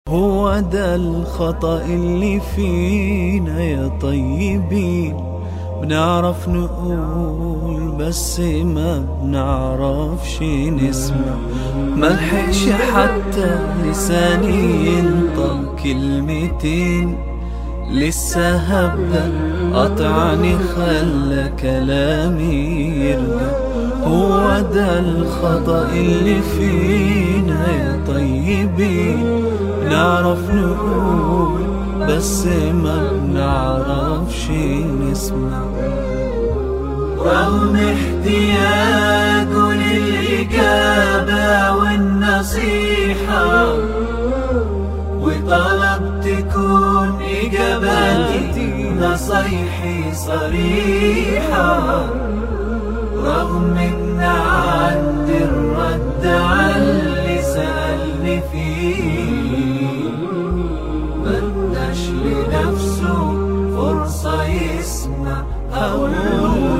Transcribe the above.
هو ده الخطأ اللي فينا يا طيبين، بنعرف نقول بس ما بنعرفش نسمع. ملحقش حتى لساني ينطق كلمتين، لسه هبدأ قطعني خلى كلامي يرجع. هو ده الخطأ اللي فينا يا طيبين، بنعرف نقول بس ما بنعرفش نسمع. رغم احتياجه للإجابة والنصيحة، وطلب تكون إجاباتي نصيحي صريحة. رغم إن عندي الرد على اللي سألني فيه، مداش لنفسه فرصة يسمع أو